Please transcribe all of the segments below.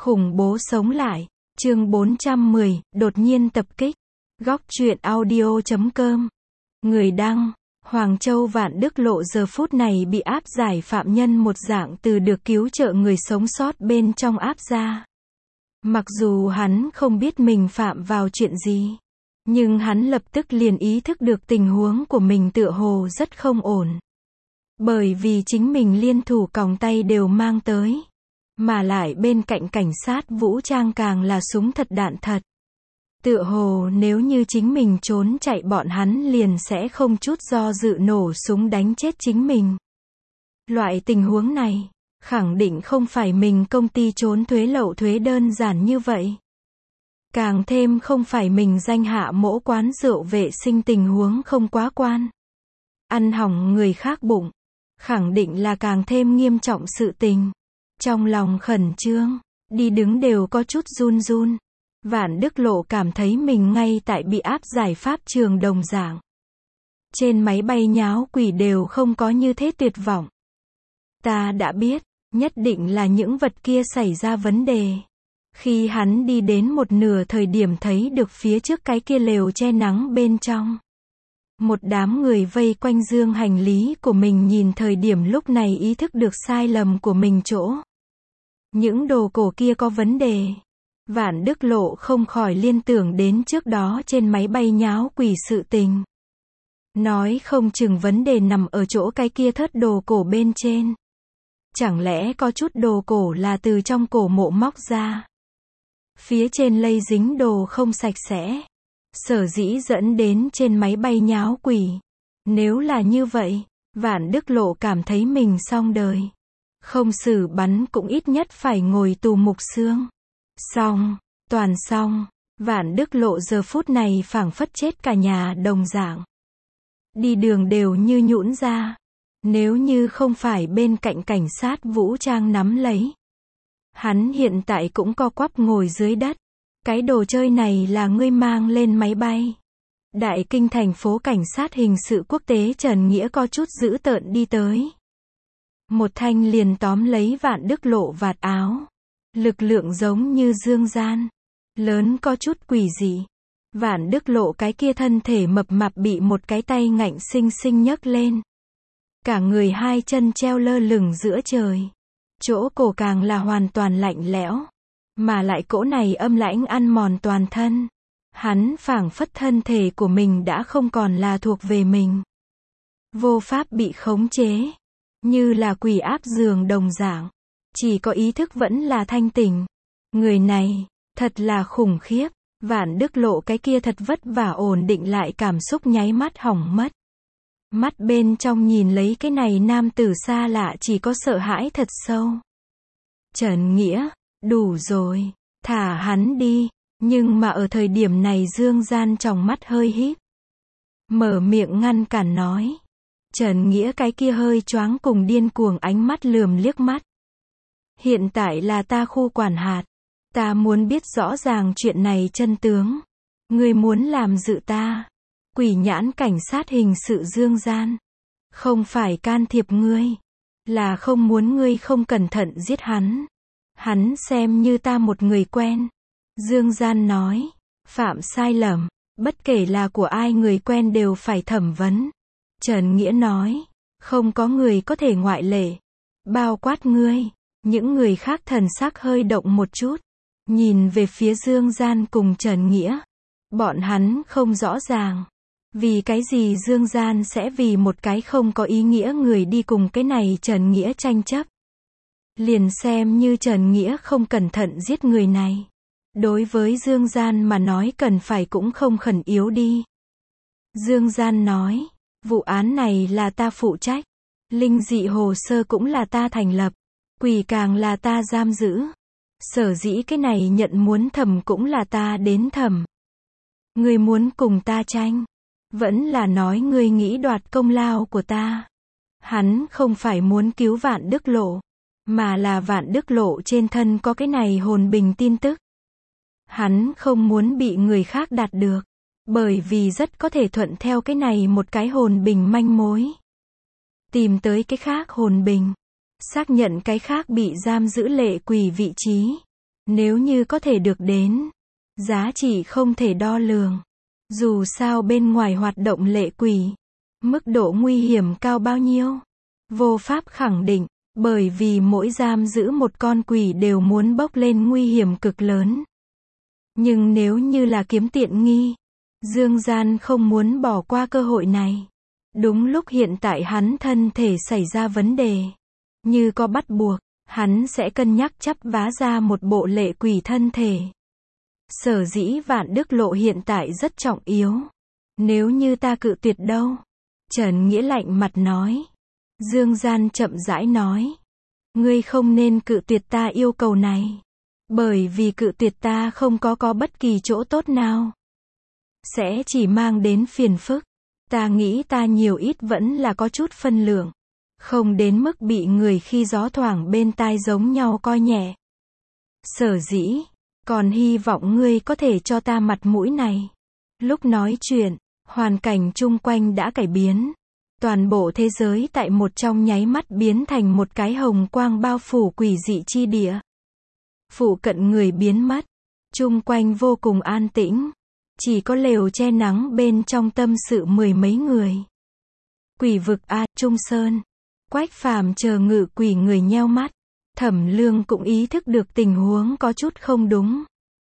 Khủng bố sống lại. Chương 410, đột nhiên tập kích. Góc truyện audio.com. Người đăng, Hoàng Châu Vạn Đức Lộ giờ phút này bị áp giải phạm nhân một dạng từ được cứu trợ người sống sót bên trong áp ra. Mặc dù hắn không biết mình phạm vào chuyện gì, nhưng hắn lập tức liền ý thức được tình huống của mình tựa hồ rất không ổn. Bởi vì chính mình liên thủ còng tay đều mang tới. Mà lại bên cạnh cảnh sát vũ trang càng là súng thật đạn thật. Tựa hồ nếu như chính mình trốn chạy bọn hắn liền sẽ không chút do dự nổ súng đánh chết chính mình. Loại tình huống này, khẳng định không phải mình công ty trốn thuế lậu thuế đơn giản như vậy. Càng thêm không phải mình danh hạ mỗ quán rượu vệ sinh tình huống không quá quan. Ăn hỏng người khác bụng, khẳng định là càng thêm nghiêm trọng sự tình. Trong lòng khẩn trương, đi đứng đều có chút run run. Vạn Đức Lộ cảm thấy mình ngay tại bị áp giải pháp trường đồng dạng. Trên máy bay nháo quỷ đều không có như thế tuyệt vọng. Ta đã biết, nhất định là những vật kia xảy ra vấn đề. Khi hắn đi đến một nửa thời điểm thấy được phía trước cái kia lều che nắng bên trong. Một đám người vây quanh dương hành lý của mình nhìn thời điểm lúc này ý thức được sai lầm của mình chỗ. Những đồ cổ kia có vấn đề. Vạn Đức Lộ không khỏi liên tưởng đến trước đó trên máy bay nháo quỷ sự tình. Nói không chừng vấn đề nằm ở chỗ cái kia thớt đồ cổ bên trên. Chẳng lẽ có chút đồ cổ là từ trong cổ mộ móc ra. Phía trên lây dính đồ không sạch sẽ. Sở dĩ dẫn đến trên máy bay nháo quỷ. Nếu là như vậy, Vạn Đức Lộ cảm thấy mình xong đời. Không xử bắn cũng ít nhất phải ngồi tù mục xương. Xong, toàn xong, Vạn Đức Lộ giờ phút này phảng phất chết cả nhà đồng dạng. Đi đường đều như nhũn ra. Nếu như không phải bên cạnh cảnh sát vũ trang nắm lấy. Hắn hiện tại cũng co quắp ngồi dưới đất. Cái đồ chơi này là ngươi mang lên máy bay. Đại kinh thành phố cảnh sát hình sự quốc tế Trần Nghĩa có chút dữ tợn đi tới. Một thanh liền tóm lấy Vạn Đức Lộ vạt áo. Lực lượng giống như dương gian. Lớn có chút quỷ dị. Vạn Đức Lộ cái kia thân thể mập mạp bị một cái tay ngạnh xinh xinh nhấc lên. Cả người hai chân treo lơ lửng giữa trời. Chỗ cổ càng là hoàn toàn lạnh lẽo. Mà lại cỗ này âm lãnh ăn mòn toàn thân. Hắn phảng phất thân thể của mình đã không còn là thuộc về mình. Vô pháp bị khống chế. Như là quỷ áp giường đồng dạng. Chỉ có ý thức vẫn là thanh tỉnh. Người này, thật là khủng khiếp. Vạn Đức Lộ cái kia thật vất vả ổn định lại cảm xúc nháy mắt hỏng mất. Mắt bên trong nhìn lấy cái này nam tử xa lạ chỉ có sợ hãi thật sâu. Trần Nghĩa, đủ rồi, thả hắn đi. Nhưng mà ở thời điểm này Dương Gian trong mắt hơi híp. Mở miệng ngăn cản nói. Trần Nghĩa cái kia hơi choáng cùng điên cuồng ánh mắt lườm liếc mắt. Hiện tại là ta khu quản hạt. Ta muốn biết rõ ràng chuyện này chân tướng. Ngươi muốn làm dự ta. Quỷ nhãn cảnh sát hình sự Dương Gian. Không phải can thiệp ngươi. Là không muốn ngươi không cẩn thận giết hắn. Hắn xem như ta một người quen. Dương Gian nói. Phạm sai lầm. Bất kể là của ai người quen đều phải thẩm vấn. Trần Nghĩa nói. Không có người có thể ngoại lệ. Bao quát ngươi. Những người khác thần sắc hơi động một chút. Nhìn về phía Dương Gian cùng Trần Nghĩa. Bọn hắn không rõ ràng. Vì cái gì Dương Gian sẽ vì một cái không có ý nghĩa người đi cùng cái này Trần Nghĩa tranh chấp. Liền xem như Trần Nghĩa không cẩn thận giết người này. Đối với Dương Gian mà nói cần phải cũng không khẩn yếu đi. Dương Gian nói. Vụ án này là ta phụ trách. Linh dị hồ sơ cũng là ta thành lập. Quỷ càng là ta giam giữ. Sở dĩ cái này nhận muốn thẩm cũng là ta đến thẩm. Ngươi muốn cùng ta tranh. Vẫn là nói ngươi nghĩ đoạt công lao của ta. Hắn không phải muốn cứu Vạn Đức Lộ. Mà là Vạn Đức Lộ trên thân có cái này hồn bình tin tức. Hắn không muốn bị người khác đạt được. Bởi vì rất có thể thuận theo cái này một cái hồn bình manh mối. Tìm tới cái khác hồn bình. Xác nhận cái khác bị giam giữ lệ quỷ vị trí. Nếu như có thể được đến, giá trị không thể đo lường. Dù sao bên ngoài hoạt động lệ quỷ, mức độ nguy hiểm cao bao nhiêu? Vô pháp khẳng định, bởi vì mỗi giam giữ một con quỷ đều muốn bốc lên nguy hiểm cực lớn. Nhưng nếu như là kiếm tiện nghi, Dương Gian không muốn bỏ qua cơ hội này. Đúng lúc hiện tại hắn thân thể xảy ra vấn đề, như có bắt buộc, hắn sẽ cân nhắc chắp vá ra một bộ lệ quỷ thân thể. Sở dĩ Vạn Đức Lộ hiện tại rất trọng yếu. Nếu như ta cự tuyệt đâu? Trần Nghĩa lạnh mặt nói. Dương Gian chậm rãi nói. Ngươi không nên cự tuyệt ta yêu cầu này. Bởi vì cự tuyệt ta không có bất kỳ chỗ tốt nào. Sẽ chỉ mang đến phiền phức. Ta nghĩ ta nhiều ít vẫn là có chút phân lượng. Không đến mức bị người khi gió thoảng bên tai giống nhau coi nhẹ. Sở dĩ, còn hy vọng ngươi có thể cho ta mặt mũi này. Lúc nói chuyện, hoàn cảnh chung quanh đã cải biến. Toàn bộ thế giới tại một trong nháy mắt biến thành một cái hồng quang bao phủ quỷ dị chi địa. Phụ cận người biến mất. Chung quanh vô cùng an tĩnh. Chỉ có lều che nắng bên trong tâm sự mười mấy người. Quỷ vực A, Trung Sơn. Quách Phàm chờ ngự quỷ người nheo mắt. Thẩm Lương cũng ý thức được tình huống có chút không đúng.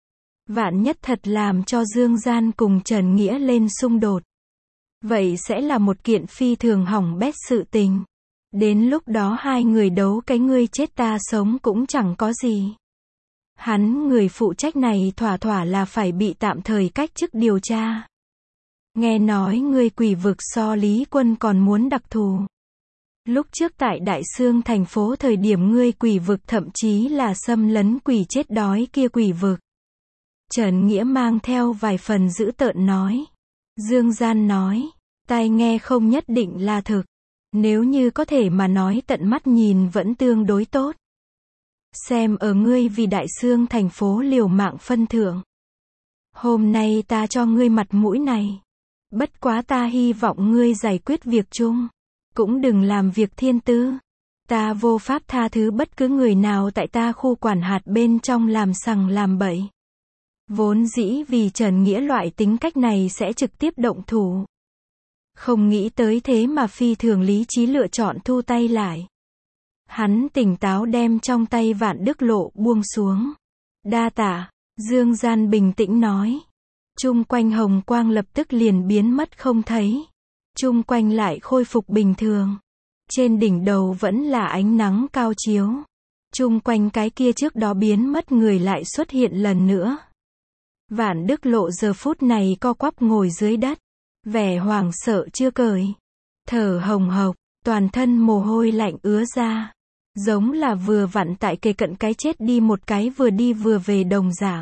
Vạn nhất thật làm cho Dương Gian cùng Trần Nghĩa lên xung đột. Vậy sẽ là một kiện phi thường hỏng bét sự tình. Đến lúc đó hai người đấu cái ngươi chết ta sống cũng chẳng có gì. Hắn người phụ trách này thỏa thỏa là phải bị tạm thời cách chức điều tra. Nghe nói ngươi quỷ vực so Lý Quân còn muốn đặc thù. Lúc trước tại Đại Xương thành phố thời điểm ngươi quỷ vực thậm chí là xâm lấn quỷ chết đói kia quỷ vực. Trần Nghĩa mang theo vài phần dữ tợn nói. Dương Gian nói, tai nghe không nhất định là thực. Nếu như có thể mà nói tận mắt nhìn vẫn tương đối tốt. Xem ở ngươi vì Đại Xương thành phố liều mạng phân thưởng. Hôm nay ta cho ngươi mặt mũi này. Bất quá ta hy vọng ngươi giải quyết việc chung. Cũng đừng làm việc thiên tư. Ta vô pháp tha thứ bất cứ người nào tại ta khu quản hạt bên trong làm sằng làm bậy. Vốn dĩ vì Trần Nghĩa loại tính cách này sẽ trực tiếp động thủ. Không nghĩ tới thế mà phi thường lý trí lựa chọn thu tay lại. Hắn tỉnh táo đem trong tay Vạn Đức Lộ buông xuống. Đa tạ, Dương Gian bình tĩnh nói. Chung quanh hồng quang lập tức liền biến mất không thấy. Chung quanh lại khôi phục bình thường. Trên đỉnh đầu vẫn là ánh nắng cao chiếu. Chung quanh cái kia trước đó biến mất người lại xuất hiện lần nữa. Vạn Đức Lộ giờ phút này co quắp ngồi dưới đất. Vẻ hoảng sợ chưa cởi. Thở hồng hộc, toàn thân mồ hôi lạnh ứa ra. Giống là vừa vặn tại kề cận cái chết đi một cái vừa đi vừa về đồng dạng.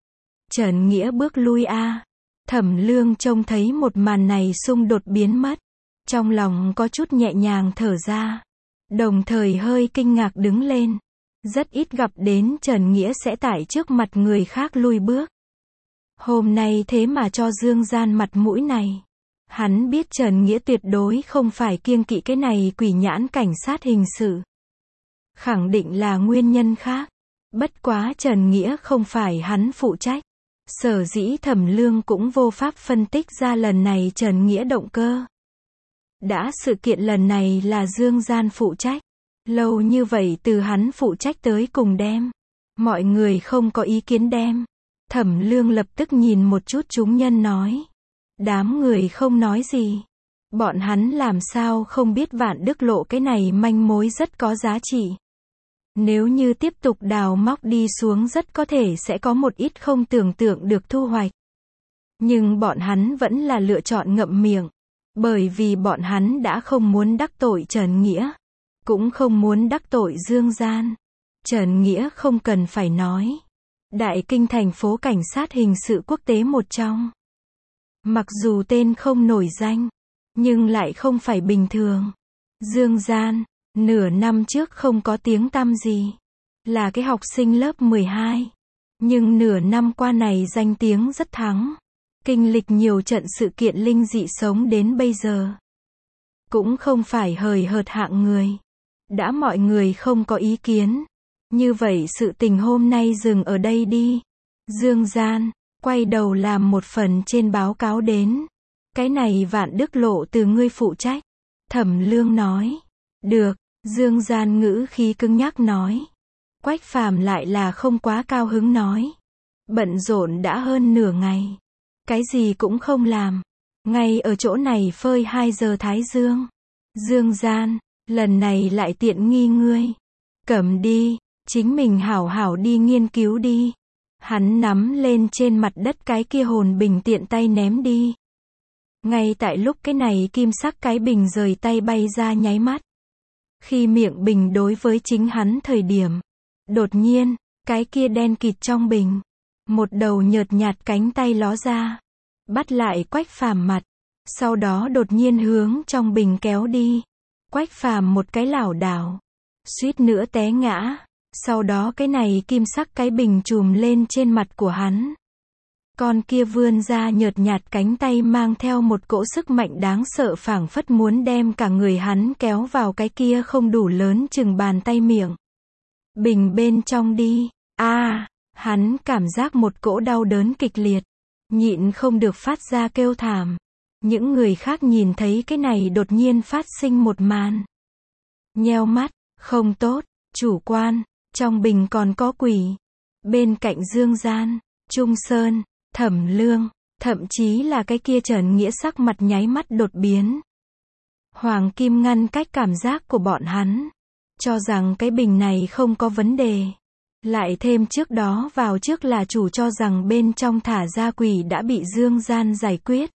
Trần Nghĩa bước lui a. Thẩm Lương trông thấy một màn này xung đột biến mất. Trong lòng có chút nhẹ nhàng thở ra. Đồng thời hơi kinh ngạc đứng lên. Rất ít gặp đến Trần Nghĩa sẽ tại trước mặt người khác lui bước. Hôm nay thế mà cho Dương Gian mặt mũi này. Hắn biết Trần Nghĩa tuyệt đối không phải kiêng kỵ cái này quỷ nhãn cảnh sát hình sự. Khẳng định là nguyên nhân khác. Bất quá Trần Nghĩa không phải hắn phụ trách. Sở dĩ Thẩm Lương cũng vô pháp phân tích ra lần này Trần Nghĩa động cơ. Đã sự kiện lần này là Dương Gian phụ trách. Lâu như vậy từ hắn phụ trách tới cùng đem. Mọi người không có ý kiến đem. Thẩm Lương lập tức nhìn một chút chúng nhân nói. Đám người không nói gì. Bọn hắn làm sao không biết Vạn Đức Lộ cái này manh mối rất có giá trị. Nếu như tiếp tục đào móc đi xuống rất có thể sẽ có một ít không tưởng tượng được thu hoạch. Nhưng bọn hắn vẫn là lựa chọn ngậm miệng. Bởi vì bọn hắn đã không muốn đắc tội Trần Nghĩa. Cũng không muốn đắc tội Dương Gian. Trần Nghĩa không cần phải nói. Đại Kinh thành phố cảnh sát hình sự quốc tế một trong. Mặc dù tên không nổi danh. Nhưng lại không phải bình thường. Dương Gian. Nửa năm trước không có tiếng tăm gì. Là cái học sinh lớp 12. Nhưng nửa năm qua này danh tiếng rất thắng. Kinh lịch nhiều trận sự kiện linh dị sống đến bây giờ. Cũng không phải hời hợt hạng người. Đã mọi người không có ý kiến. Như vậy sự tình hôm nay dừng ở đây đi. Dương Gian, quay đầu làm một phần trên báo cáo đến. Cái này Vạn Đức Lộ từ ngươi phụ trách. Thẩm Lương nói. Được, Dương Gian ngữ khí cứng nhắc nói. Quách Phàm lại là không quá cao hứng nói. Bận rộn đã hơn nửa ngày. Cái gì cũng không làm. Ngay ở chỗ này phơi 2 giờ thái dương. Dương Gian, lần này lại tiện nghi ngươi. Cầm đi, chính mình hảo hảo đi nghiên cứu đi. Hắn nắm lên trên mặt đất cái kia hồn bình tiện tay ném đi. Ngay tại lúc cái này kim sắc cái bình rời tay bay ra nháy mắt. Khi miệng bình đối với chính hắn thời điểm. Đột nhiên, cái kia đen kịt trong bình. Một đầu nhợt nhạt cánh tay ló ra. Bắt lại Quách Phàm mặt. Sau đó đột nhiên hướng trong bình kéo đi. Quách Phàm một cái lảo đảo. Suýt nữa té ngã. Sau đó cái này kim sắc cái bình chùm lên trên mặt của hắn. Con kia vươn ra nhợt nhạt cánh tay mang theo một cỗ sức mạnh đáng sợ phảng phất muốn đem cả người hắn kéo vào cái kia không đủ lớn chừng bàn tay miệng. Bình bên trong đi. Hắn cảm giác một cỗ đau đớn kịch liệt. Nhịn không được phát ra kêu thảm. Những người khác nhìn thấy cái này đột nhiên phát sinh một màn. Nheo mắt, không tốt, chủ quan, trong bình còn có quỷ. Bên cạnh Dương Gian, Trung Sơn, Thẩm Lương, thậm chí là cái kia Trần Nghĩa sắc mặt nháy mắt đột biến. Hoàng Kim ngăn cách cảm giác của bọn hắn. Cho rằng cái bình này không có vấn đề. Lại thêm trước đó vào trước là chủ cho rằng bên trong thả ra quỷ đã bị Dương Gian giải quyết.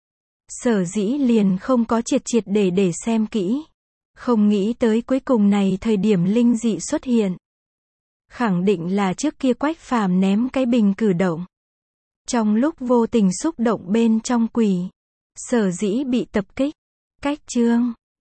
Sở dĩ liền không có triệt để xem kỹ. Không nghĩ tới cuối cùng này thời điểm linh dị xuất hiện. Khẳng định là trước kia Quách Phàm ném cái bình cử động. Trong lúc vô tình xúc động bên trong quỷ. Sở dĩ bị tập kích. Cách chương